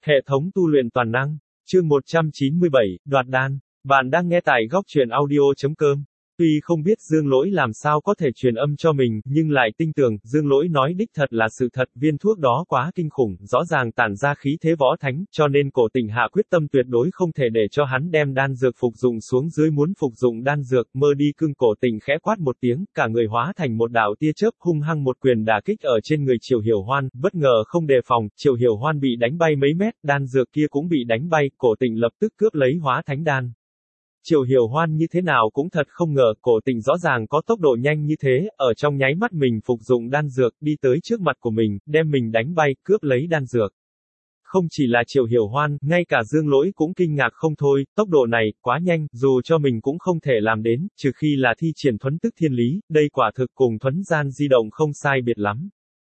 Hệ thống tu luyện toàn năng. Chương 197, đoạt đan. Bạn đang nghe tại góc truyện audio.com. Tuy không biết Dương Lỗi làm sao có thể truyền âm cho mình, nhưng lại tin tưởng, Dương Lỗi nói đích thật là sự thật, viên thuốc đó quá kinh khủng, rõ ràng tản ra khí thế võ thánh, cho nên Cổ Tình hạ quyết tâm tuyệt đối không thể để cho hắn đem đan dược phục dụng xuống dưới. Muốn phục dụng đan dược, mơ đi cưng. Cổ Tình khẽ quát một tiếng, cả người hóa thành một đạo tia chớp, hung hăng một quyền đả kích ở trên người Triệu Hiểu Hoan, bất ngờ không đề phòng, Triệu Hiểu Hoan bị đánh bay mấy mét, đan dược kia cũng bị đánh bay, Cổ Tình lập tức cướp lấy hóa thánh đan. Triệu Hiểu Hoan như thế nào cũng thật không ngờ, Cổ Tình rõ ràng có tốc độ nhanh như thế, ở trong nháy mắt mình phục dụng đan dược, đi tới trước mặt của mình, đem mình đánh bay, cướp lấy đan dược. Không chỉ là Triệu Hiểu Hoan, ngay cả Dương Lỗi cũng kinh ngạc không thôi, tốc độ này, quá nhanh, dù cho mình cũng không thể làm đến, trừ khi là thi triển thuấn tức thiên lý, đây quả thực cùng thuấn gian di động không sai biệt lắm.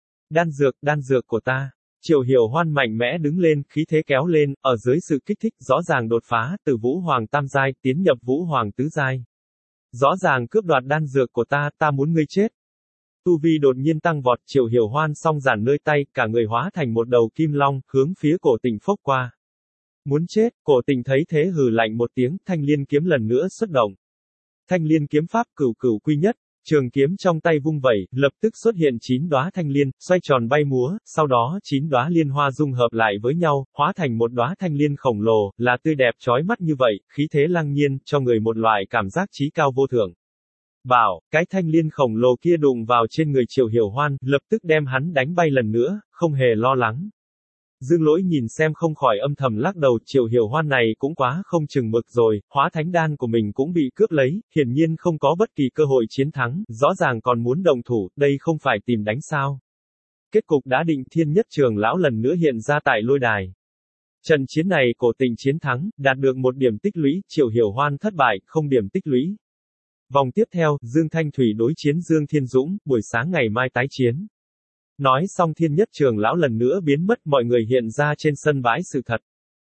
Đan dược của ta. Triệu Hiểu Hoan mạnh mẽ đứng lên, khí thế kéo lên, ở dưới sự kích thích, rõ ràng đột phá, từ Vũ Hoàng tam giai, tiến nhập Vũ Hoàng tứ giai. Rõ ràng cướp đoạt đan dược của ta muốn ngươi chết. Tu vi đột nhiên tăng vọt, Triệu Hiểu Hoan song giản nơi tay, cả người hóa thành một đầu kim long, hướng phía Cổ Tình phốc qua. Muốn chết, Cổ Tình thấy thế hừ lạnh một tiếng, thanh liên kiếm lần nữa xuất động. Thanh liên kiếm pháp cửu cửu quy nhất. Trường kiếm trong tay vung vẩy, lập tức xuất hiện 9 đóa thanh liên, xoay tròn bay múa, sau đó 9 đóa liên hoa dung hợp lại với nhau, hóa thành một đóa thanh liên khổng lồ, là tươi đẹp chói mắt như vậy, khí thế lăng nhiên, cho người một loại cảm giác chí cao vô thượng. Bảo, cái thanh liên khổng lồ kia đụng vào trên người Triệu Hiểu Hoan, lập tức đem hắn đánh bay lần nữa, không hề lo lắng. Dương Lỗi nhìn xem không khỏi âm thầm lắc đầu, Triệu Hiểu Hoan này cũng quá không chừng mực rồi, hóa thánh đan của mình cũng bị cướp lấy, hiển nhiên không có bất kỳ cơ hội chiến thắng, rõ ràng còn muốn động thủ, đây không phải tìm đánh sao. Kết cục đã định, Thiên Nhất Trường lão lần nữa hiện ra tại lôi đài. Trận chiến này Cổ Tình chiến thắng, đạt được 1 điểm tích lũy, Triệu Hiểu Hoan thất bại, 0 điểm tích lũy. Vòng tiếp theo, Dương Thanh Thủy đối chiến Dương Thiên Dũng, buổi sáng ngày mai tái chiến. Nói xong Thiên Nhất Trường lão lần nữa biến mất, mọi người hiện ra trên sân bãi sự thật.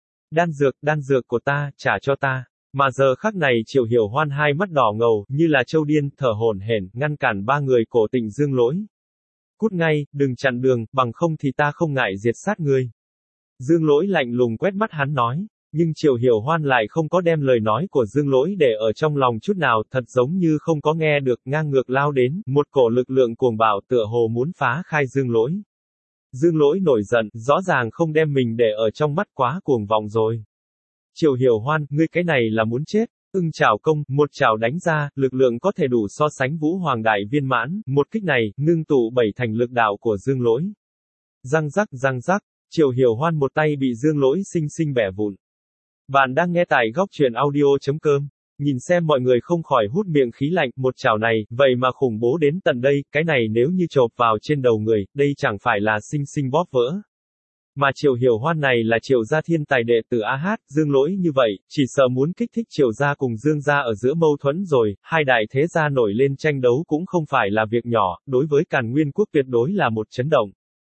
Đan dược của ta, trả cho ta. Mà giờ khắc này Triệu Hiểu Hoan hai mắt đỏ ngầu, như là trâu điên, thở hổn hển, ngăn cản 3 người Cổ Tình Dương Lỗi. Cút ngay, đừng chặn đường, bằng không thì ta không ngại diệt sát ngươi. Dương Lỗi lạnh lùng quét mắt hắn nói. Nhưng Triệu Hiểu Hoan lại không có đem lời nói của Dương Lỗi để ở trong lòng chút nào, thật giống như không có nghe được, ngang ngược lao đến, một cổ lực lượng cuồng bạo tựa hồ muốn phá khai Dương Lỗi. Dương Lỗi nổi giận, rõ ràng không đem mình để ở trong mắt, quá cuồng vọng rồi. Triệu Hiểu Hoan, ngươi cái này là muốn chết. Ưng chảo công, một chảo đánh ra, lực lượng có thể đủ so sánh Vũ Hoàng đại viên mãn, một kích này, ngưng tụ 7 thành lực đạo của Dương Lỗi. Răng rắc, Triệu Hiểu Hoan một tay bị Dương Lỗi sinh sinh bẻ vụn. Bạn đang nghe tại góc truyện audio.com. Nhìn xem mọi người không khỏi hút miệng khí lạnh, một chảo này, vậy mà khủng bố đến tận đây, cái này nếu như chộp vào trên đầu người, đây chẳng phải là sinh sinh bóp vỡ. Mà Triệu Hiểu Hoan này là Triệu gia thiên tài đệ tử AH, Dương Lỗi như vậy, chỉ sợ muốn kích thích Triệu gia cùng Dương gia ở giữa mâu thuẫn rồi, hai đại thế gia nổi lên tranh đấu cũng không phải là việc nhỏ, đối với Càn Nguyên quốc tuyệt đối là một chấn động.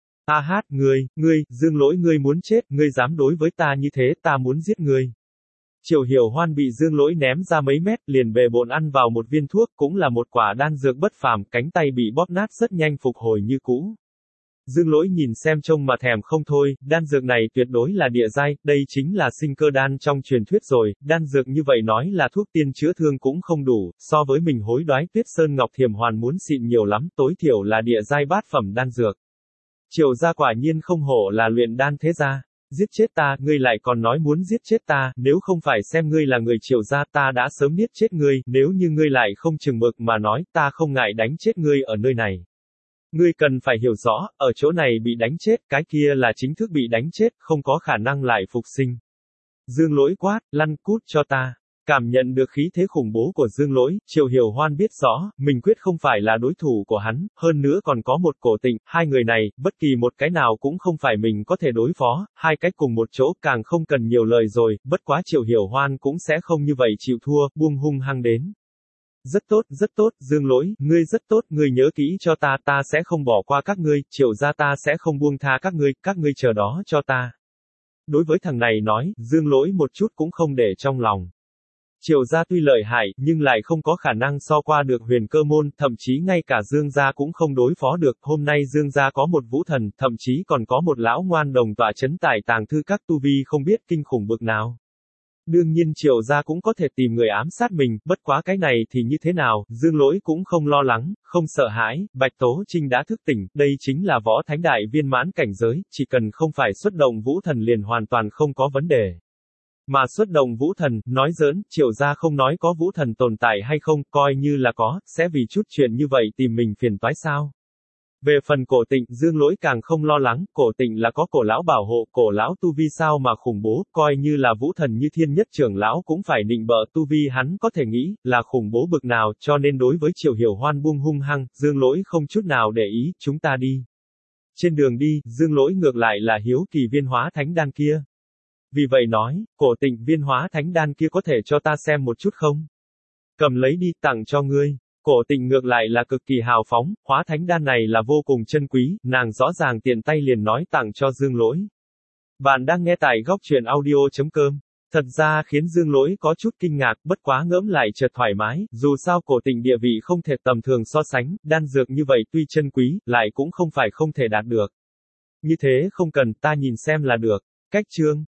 Ngươi, Dương Lỗi ngươi muốn chết, ngươi dám đối với ta như thế, ta muốn giết ngươi. Triệu Hiểu Hoan bị Dương Lỗi ném ra mấy mét, liền bề bộn ăn vào một viên thuốc, cũng là một quả đan dược bất phàm, cánh tay bị bóp nát rất nhanh phục hồi như cũ. Dương Lỗi nhìn xem trông mà thèm không thôi, đan dược này tuyệt đối là địa giai, đây chính là sinh cơ đan trong truyền thuyết rồi, đan dược như vậy nói là thuốc tiên chữa thương cũng không đủ, so với mình hối đoái Tuyết Sơn Ngọc Thiềm Hoàn muốn xịn nhiều lắm, tối thiểu là địa giai bát phẩm đan dược. Triệu gia quả nhiên không hổ là luyện đan thế gia. Giết chết ta, ngươi lại còn nói muốn giết chết ta, nếu không phải xem ngươi là người Triệu gia ta đã sớm niết chết ngươi, nếu như ngươi lại không chừng mực mà nói, ta không ngại đánh chết ngươi ở nơi này. Ngươi cần phải hiểu rõ, ở chỗ này bị đánh chết, cái kia là chính thức bị đánh chết, không có khả năng lại phục sinh. Dương Lỗi quát, lăn cút cho ta. Cảm nhận được khí thế khủng bố của Dương Lỗi, Triệu Hiểu Hoan biết rõ, mình quyết không phải là đối thủ của hắn, hơn nữa còn có một Cổ Tình, hai người này, bất kỳ một cái nào cũng không phải mình có thể đối phó, hai cách cùng một chỗ càng không cần nhiều lời rồi, bất quá Triệu Hiểu Hoan cũng sẽ không như vậy chịu thua, buông hung hăng đến. Rất tốt, Dương Lỗi, ngươi rất tốt, ngươi nhớ kỹ cho ta sẽ không bỏ qua các ngươi, Triệu gia ta sẽ không buông tha các ngươi chờ đó cho ta. Đối với thằng này nói, Dương Lỗi một chút cũng không để trong lòng. Triệu gia tuy lợi hại, nhưng lại không có khả năng so qua được Huyền Cơ môn, thậm chí ngay cả Dương gia cũng không đối phó được, hôm nay Dương gia có một vũ thần, thậm chí còn có một lão ngoan đồng tọa chấn tại tàng thư các tu vi không biết kinh khủng bực nào. Đương nhiên Triệu gia cũng có thể tìm người ám sát mình, bất quá cái này thì như thế nào, Dương Lỗi cũng không lo lắng, không sợ hãi, Bạch Tố Trinh đã thức tỉnh, đây chính là võ thánh đại viên mãn cảnh giới, chỉ cần không phải xuất động vũ thần liền hoàn toàn không có vấn đề. Mà xuất động vũ thần, nói giỡn, Triệu gia không nói có vũ thần tồn tại hay không, coi như là có, sẽ vì chút chuyện như vậy tìm mình phiền toái sao. Về phần Cổ Tịnh, Dương Lỗi càng không lo lắng, Cổ Tịnh là có Cổ lão bảo hộ, Cổ lão tu vi sao mà khủng bố, coi như là vũ thần như Thiên Nhất trưởng lão cũng phải nịnh bợ tu vi hắn có thể nghĩ, là khủng bố bực nào, cho nên đối với Triệu Hiểu Hoan buông hung hăng, Dương Lỗi không chút nào để ý, chúng ta đi. Trên đường đi, Dương Lỗi ngược lại là hiếu kỳ viên hóa thánh đan kia. Vì vậy nói, Cổ Tịnh, viên hóa thánh đan kia có thể cho ta xem một chút không? Cầm lấy đi, tặng cho ngươi. Cổ Tịnh ngược lại là cực kỳ hào phóng, hóa thánh đan này là vô cùng chân quý, nàng rõ ràng tiện tay liền nói tặng cho Dương Lỗi. Bạn đang nghe tại góc truyện audio.com. Thật ra khiến Dương Lỗi có chút kinh ngạc, bất quá ngẫm lại chợt thoải mái, dù sao Cổ Tịnh địa vị không thể tầm thường so sánh, đan dược như vậy tuy chân quý, lại cũng không phải không thể đạt được. Như thế không cần, ta nhìn xem là được. Cách chương